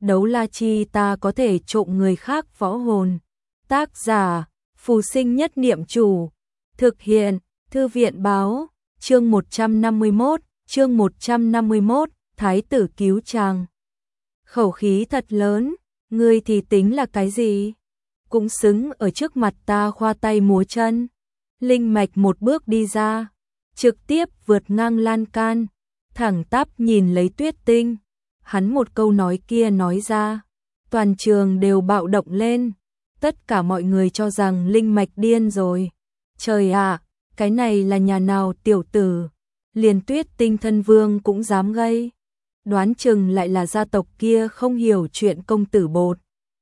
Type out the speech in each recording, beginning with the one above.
đấu la chi ta có thể trộm người khác võ hồn. Tác giả, Phù Sinh Nhất Niệm Chủ. Thực hiện, Thư viện báo, chương 151, Thái tử cứu chàng. Khẩu khí thật lớn, ngươi thì tính là cái gì? Cũng xứng ở trước mặt ta khoa tay múa chân. Linh Mạch một bước đi ra, trực tiếp vượt ngang lan can, thẳng tắp nhìn lấy Tuyết Tinh. Hắn một câu nói kia nói ra, toàn trường đều bạo động lên. Tất cả mọi người cho rằng Linh Mạch điên rồi. Trời ạ, cái này là nhà nào tiểu tử, liền Tuyết Tinh thân vương cũng dám gây. Đoán chừng lại là gia tộc kia không hiểu chuyện công tử bột.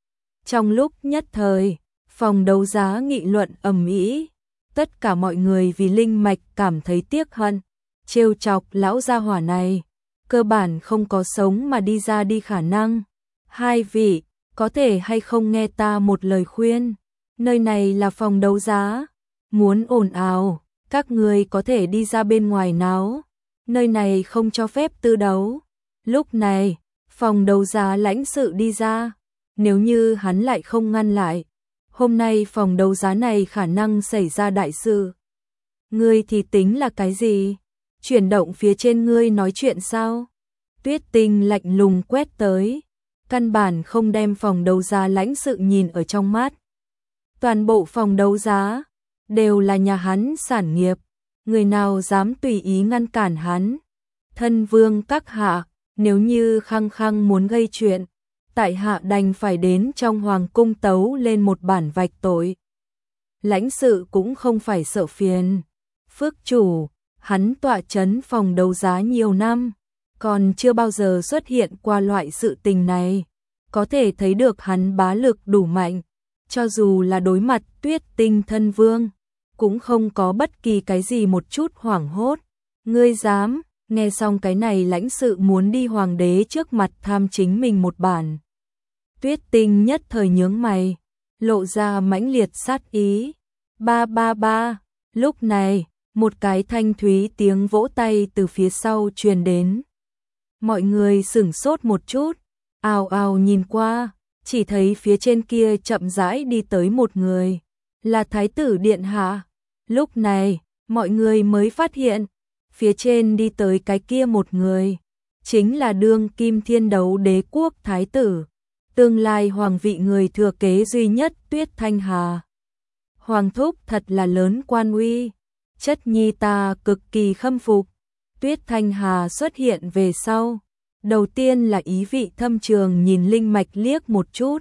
Trong lúc nhất thời, phòng đấu giá nghị luận ầm ĩ, tất cả mọi người vì Linh Mạch cảm thấy tiếc hận, trêu chọc lão gia hỏa này, cơ bản không có sống mà đi ra đi khả năng. Hai vị, có thể hay không nghe ta một lời khuyên, nơi này là phòng đấu giá, muốn ồn ào, các người có thể đi ra bên ngoài náo, nơi này không cho phép tư đấu. Lúc này, phòng đấu giá lãnh sự đi ra, nếu như hắn lại không ngăn lại, hôm nay phòng đấu giá này khả năng xảy ra đại sự. Ngươi thì tính là cái gì? Chuyển động phía trên ngươi nói chuyện sao? Tuyết Tinh lạnh lùng quét tới, căn bản không đem phòng đấu giá lãnh sự nhìn ở trong mắt. Toàn bộ phòng đấu giá đều là nhà hắn sản nghiệp, người nào dám tùy ý ngăn cản hắn? Thân vương các hạ, nếu như khăng khăng muốn gây chuyện, tại hạ đành phải đến trong hoàng cung tấu lên một bản vạch tội. Lãnh sự cũng không phải sợ phiền. Phước chủ, hắn tọa chấn phòng đấu giá nhiều năm, còn chưa bao giờ xuất hiện qua loại sự tình này. Có thể thấy được hắn bá lực đủ mạnh, cho dù là đối mặt Tuyết Tinh thân vương, cũng không có bất kỳ cái gì một chút hoảng hốt. Ngươi dám? Nghe xong cái này lãnh sự muốn đi hoàng đế trước mặt tham chính mình một bản. Tuyết Tinh nhất thời nhướng mày, lộ ra mãnh liệt sát ý. Ba ba ba, lúc này, một cái thanh thúy tiếng vỗ tay từ phía sau truyền đến. Mọi người sửng sốt một chút, ào ào nhìn qua, chỉ thấy phía trên kia chậm rãi đi tới một người, là Thái tử điện hạ. Lúc này, mọi người mới phát hiện, phía trên đi tới cái kia một người, chính là đương kim Thiên Đấu Đế quốc thái tử, tương lai hoàng vị người thừa kế duy nhất Tuyết Thanh Hà. Hoàng thúc thật là lớn quan uy, chất nhi ta cực kỳ khâm phục. Tuyết Thanh Hà xuất hiện về sau, đầu tiên là ý vị thâm trường nhìn Linh Mạch liếc một chút.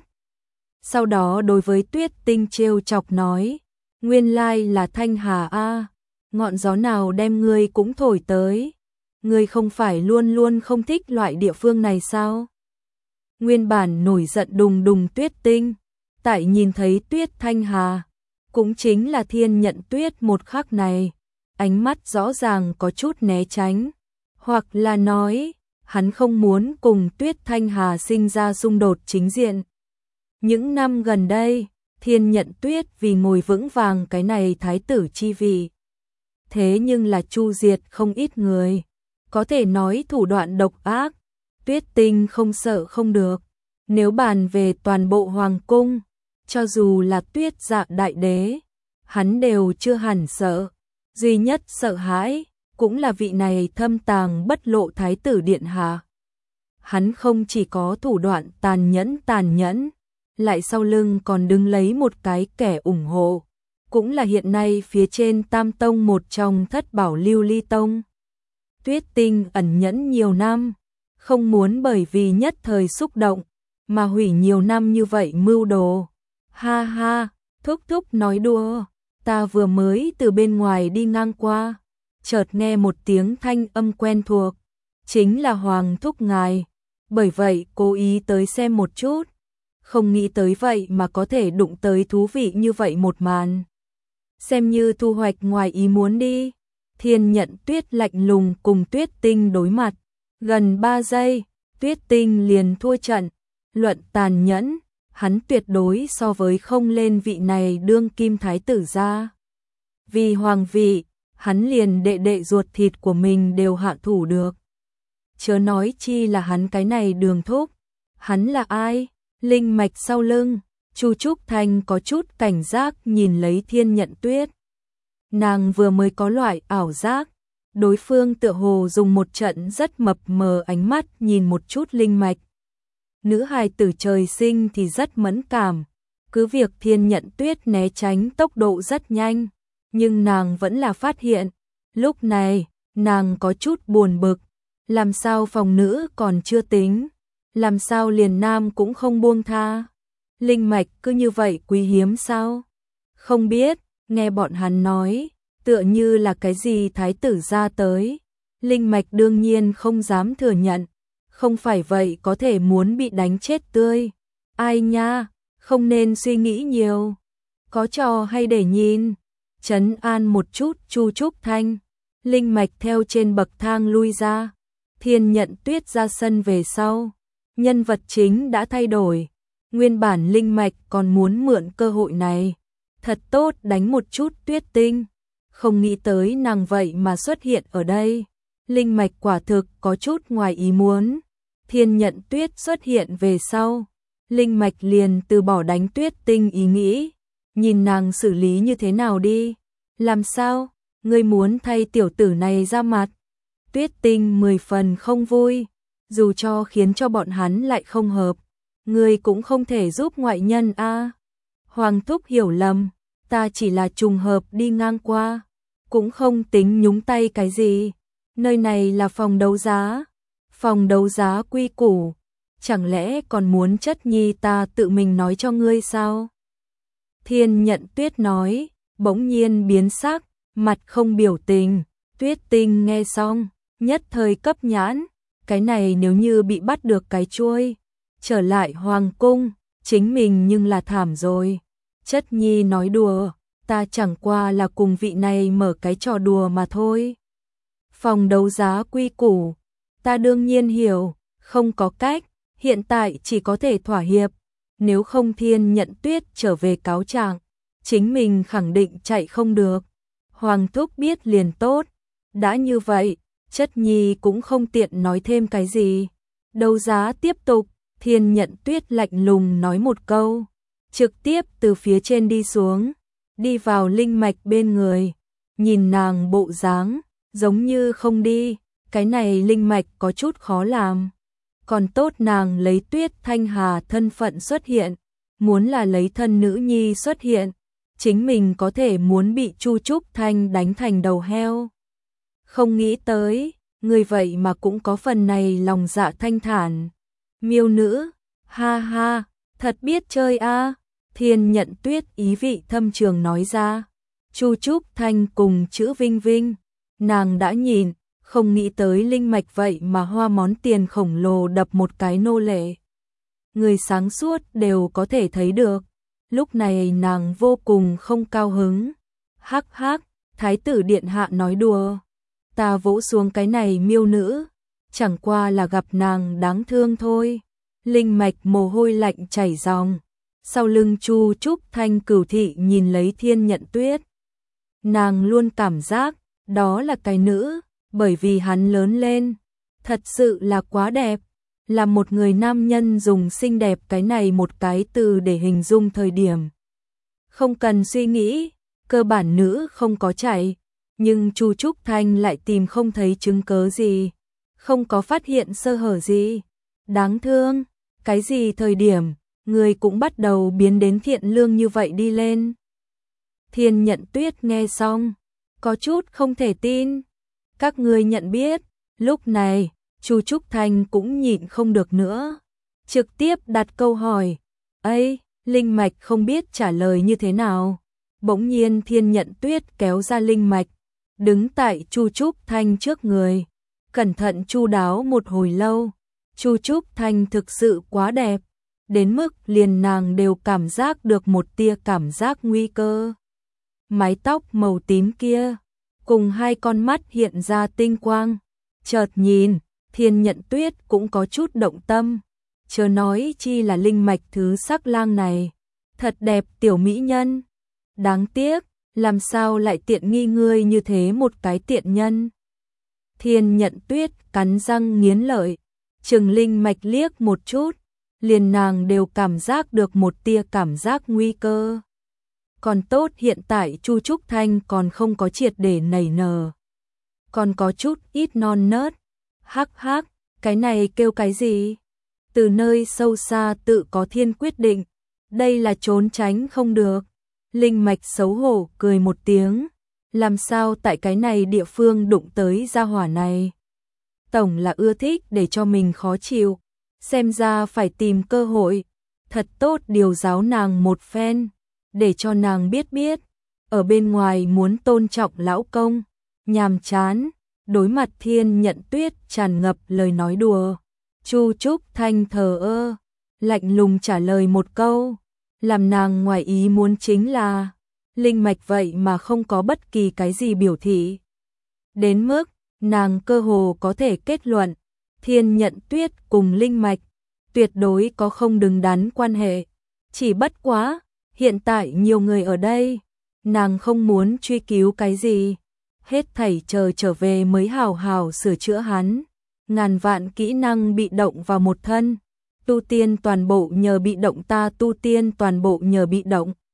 Sau đó đối với Tuyết Tinh trêu chọc nói, nguyên lai là Thanh Hà a, ngọn gió nào đem ngươi cũng thổi tới. Ngươi không phải luôn luôn không thích loại địa phương này sao? Nguyên bản nổi giận đùng đùng Tuyết Tinh, tại nhìn thấy Tuyết Thanh Hà, cũng chính là Thiên Nhận Tuyết một khắc này, ánh mắt rõ ràng có chút né tránh, hoặc là nói, hắn không muốn cùng Tuyết Thanh Hà sinh ra xung đột chính diện. Những năm gần đây, Thiên Nhận Tuyết vì ngồi vững vàng cái này thái tử chi vị, thế nhưng là chu diệt không ít người, có thể nói thủ đoạn độc ác. Tuyết Tinh không sợ không được, nếu bàn về toàn bộ hoàng cung, cho dù là Tuyết Dạ đại đế, hắn đều chưa hẳn sợ, duy nhất sợ hãi cũng là vị này thâm tàng bất lộ thái tử điện hạ. Hắn không chỉ có thủ đoạn tàn nhẫn, lại sau lưng còn đứng lấy một cái kẻ ủng hộ, cũng là hiện nay phía trên Tam Tông một trong thất bảo Lưu Ly Tông. Tuyết Tinh ẩn nhẫn nhiều năm, không muốn bởi vì nhất thời xúc động mà hủy nhiều năm như vậy mưu đồ. Ha ha, thúc thúc nói đùa, ta vừa mới từ bên ngoài đi ngang qua, chợt nghe một tiếng thanh âm quen thuộc, chính là Hoàng thúc ngài, bởi vậy cố ý tới xem một chút, không nghĩ tới vậy mà có thể đụng tới thú vị như vậy một màn. Xem như thu hoạch ngoài ý muốn đi. Thiên Nhận Tuyết lạnh lùng cùng Tuyết Tinh đối mặt, gần 3 giây, Tuyết Tinh liền thua trận. Luận tàn nhẫn, hắn tuyệt đối so với không lên vị này đương kim thái tử ra. Vì hoàng vị, hắn liền đệ đệ ruột thịt của mình đều hạ thủ được. Chớ nói chi là hắn cái này Đường thúc, Hắn là ai? Linh mạch sau lưng. Chu Trúc Thanh có chút cảnh giác nhìn lấy Thiên Nhận Tuyết. Nàng vừa mới có loại ảo giác, đối phương tựa hồ dùng một trận rất mập mờ ánh mắt nhìn một chút linh mạch. Nữ hài tử trời sinh thì rất mẫn cảm, cứ việc Thiên Nhận Tuyết né tránh tốc độ rất nhanh, nhưng nàng vẫn là phát hiện. Lúc này, nàng có chút buồn bực, làm sao phòng nữ còn chưa tính, làm sao liền nam cũng không buông tha. Linh mạch cứ như vậy quý hiếm sao? Không biết, nghe bọn hắn nói, tựa như là cái gì thái tử ra tới. Linh mạch đương nhiên không dám thừa nhận, không phải vậy có thể muốn bị đánh chết tươi. Ai nha, không nên suy nghĩ nhiều. Có trò hay để nhìn. Trấn an một chút Chu Trúc Thanh. Linh mạch theo trên bậc thang lui ra. Thiên Nhận Tuyết ra sân về sau. Nhân vật chính đã thay đổi. Nguyên bản linh mạch còn muốn mượn cơ hội này. Thật tốt đánh một chút Tuyết Tinh. Không nghĩ tới nàng vậy mà xuất hiện ở đây. Linh mạch quả thực có chút ngoài ý muốn. Thiên Nhận Tuyết xuất hiện về sau. Linh mạch liền từ bỏ đánh Tuyết Tinh ý nghĩ. Nhìn nàng xử lý như thế nào đi. Làm sao? Ngươi muốn thay tiểu tử này ra mặt? Tuyết Tinh 10 phần không vui. Dù cho khiến cho bọn hắn lại không hợp. Ngươi cũng không thể giúp ngoại nhân a. Hoàng thúc hiểu lầm. Ta chỉ là trùng hợp đi ngang qua. Cũng không tính nhúng tay cái gì. Nơi này là phòng đấu giá. Phòng đấu giá quy củ. Chẳng lẽ còn muốn chất nhi ta tự mình nói cho ngươi sao? Thiên Nhận Tuyết nói, bỗng nhiên biến sắc, mặt không biểu tình. Tuyết Tinh nghe xong, nhất thời cấp nhãn. Cái này nếu như bị bắt được cái chuôi, trở lại hoàng cung, chính mình nhưng là thảm rồi. Chất nhi nói đùa, ta chẳng qua là cùng vị này mở cái trò đùa mà thôi. Phòng đấu giá quy củ, ta đương nhiên hiểu, không có cách, hiện tại chỉ có thể thỏa hiệp. Nếu không Thiên Nhận Tuyết trở về cáo trạng, chính mình khẳng định chạy không được. Hoàng thúc biết liền tốt, đã như vậy, chất nhi cũng không tiện nói thêm cái gì. Đấu giá tiếp tục, Thiên Nhận Tuyết lạnh lùng nói một câu, trực tiếp từ phía trên đi xuống, đi vào linh mạch bên người. Nhìn nàng bộ dáng, giống như không đi, cái này linh mạch có chút khó làm. Còn tốt nàng lấy Tuyết Thanh Hà thân phận xuất hiện, muốn là lấy thân nữ nhi xuất hiện, chính mình có thể muốn bị Chu Trúc Thanh đánh thành đầu heo. Không nghĩ tới, người vậy mà cũng có phần này lòng dạ thanh thản. Miêu nữ, ha ha, thật biết chơi a. Thiên Nhận Tuyết ý vị thâm trường nói ra. Chu Trúc Thanh cùng chữ Vinh Vinh, nàng đã nhìn, không nghĩ tới linh mạch vậy mà hoa món tiền khổng lồ đập một cái nô lệ. Người sáng suốt đều có thể thấy được. Lúc này nàng vô cùng không cao hứng. Hắc hắc, thái tử điện hạ nói đùa. Ta vỗ xuống cái này miêu nữ, chẳng qua là gặp nàng đáng thương thôi. Linh mạch mồ hôi lạnh chảy ròng. Sau lưng Chu Trúc Thanh cửu thị nhìn lấy Thiên Nhận Tuyết. Nàng luôn cảm giác, đó là cái nữ, bởi vì hắn lớn lên, thật sự là quá đẹp. Là một người nam nhân dùng xinh đẹp cái này một cái từ để hình dung thời điểm. Không cần suy nghĩ, cơ bản nữ không có chạy, nhưng Chu Trúc Thanh lại tìm không thấy chứng cớ gì, không có phát hiện sơ hở gì. Đáng thương, cái gì thời điểm, người cũng bắt đầu biến đến thiện lương như vậy đi lên. Thiên Nhận Tuyết nghe xong, có chút không thể tin. Các ngươi nhận biết, lúc này, Chu Trúc Thanh cũng nhịn không được nữa. Trực tiếp đặt câu hỏi, ấy, linh mạch không biết trả lời như thế nào. Bỗng nhiên Thiên Nhận Tuyết kéo ra linh mạch, đứng tại Chu Trúc Thanh trước người. Cẩn thận chu đáo một hồi lâu, Chu Trúc Thanh thực sự quá đẹp, đến mức liền nàng đều cảm giác được một tia cảm giác nguy cơ. Mái tóc màu tím kia, cùng hai con mắt hiện ra tinh quang. Chợt nhìn, Thiên Nhận Tuyết cũng có chút động tâm. Chớ nói chi là linh mạch thứ sắc lang này. Thật đẹp tiểu mỹ nhân. Đáng tiếc, làm sao lại tiện nghi ngươi như thế một cái tiện nhân. Thiên Nhận Tuyết cắn răng nghiến lợi, chừng linh mạch liếc một chút. liền nàng đều cảm giác được một tia cảm giác nguy cơ. Còn tốt hiện tại Chu Trúc Thanh còn không có triệt để nảy nở, còn có chút ít non nớt. Hắc hắc, cái này kêu cái gì? Từ nơi sâu xa tự có thiên quyết định, đây là trốn tránh không được. Linh Mạch xấu hổ cười một tiếng, làm sao tại cái này địa phương đụng tới gia hỏa này. Tổng là ưa thích để cho mình khó chịu, xem ra phải tìm cơ hội, thật tốt điều giáo nàng một phen, để cho nàng biết biết, ở bên ngoài muốn tôn trọng lão công, nhàm chán. Đối mặt Thiên Nhận Tuyết tràn ngập lời nói đùa, Chu Trúc Thanh thờ ơ, lạnh lùng trả lời một câu, làm nàng ngoài ý muốn chính là, Linh Mạch vậy mà không có bất kỳ cái gì biểu thị. Đến mức, nàng cơ hồ có thể kết luận, Thiên Nhận Tuyết cùng Linh Mạch, tuyệt đối có không đứng đắn quan hệ. Chỉ bất quá, hiện tại nhiều người ở đây, nàng không muốn truy cứu cái gì. Hết thảy chờ trở về mới hào hào sửa chữa hắn. Ngàn vạn kỹ năng bị động vào một thân, tu tiên toàn bộ nhờ bị động, ta tu tiên toàn bộ nhờ bị động.